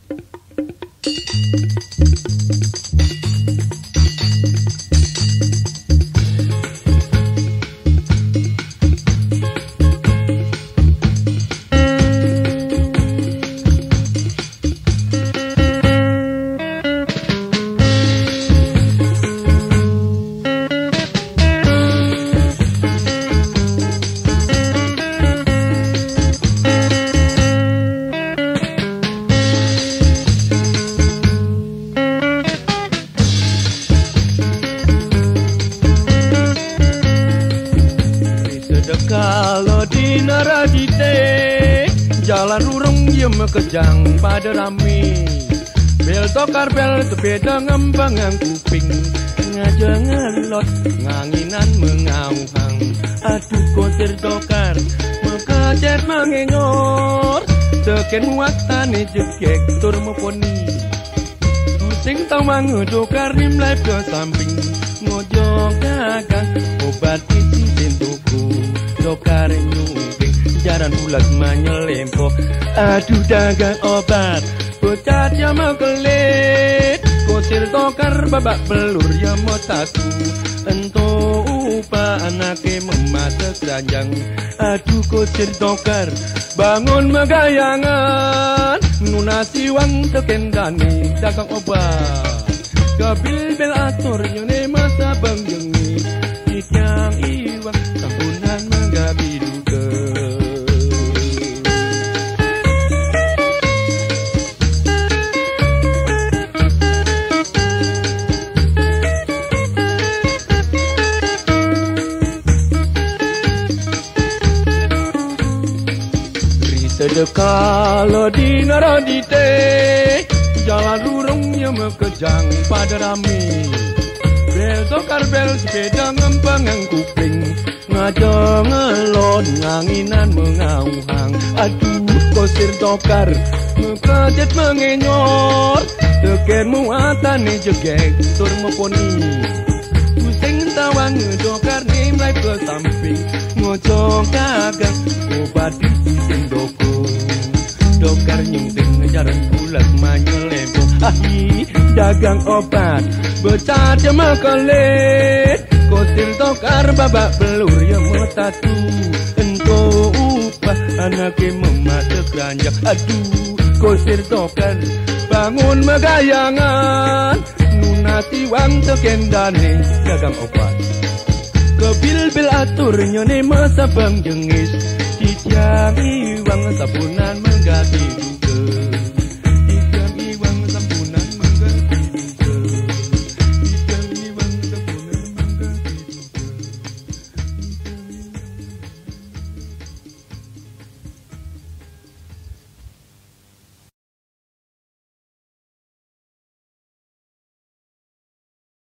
Kalau di Naradite jalan rurung yang mekejang pada rame, bel tokar bel sepeda ngembangan kuping, ngajeng ngelot nganginan mengauhang. Aduh konser tokar mekajet mengengor, teken watane jekek tur moponi, sing tawang tokar nimlai ke samping, ngojok dagang obat isi pintuku. Dokar nyuping jaran bulat manyelempo, aduh dagang obat bocah ya mekelit, kosir tokar babak belur ya motaku, ento upa anake memata keranjang. Aduh kosir tokar bangun megayangan, nunasi wang tekendani dagang obat, kabil bel atur nyone masa bang jengi, tiang iwang kampunan menggabi duka. Sedekah lo di Naradite jalan rurungnya mekejang pada rame, bel tokar bel sepeda ngembangan kuping, ngajeng ngelon nganginan mengauhang. Aduh kosir tokar mekajet mengenyor, teken muatane jegek tur meponi, pusing tawang tokar nimlai ke samping, ngocok dagang obat isi sendoko, dokar nyunting jaran bulat manyelempo. Ahi dagang obat becat ya mekelit, kosir tokar babak belur ya metatu, ento upah anake memata keranjang. Aduh kosir tokar bangun megayangan, nunati wang tekendane dagang obat, kebil-bil atur nyone masa bang jengis, titiang iwang sapunan menggabi.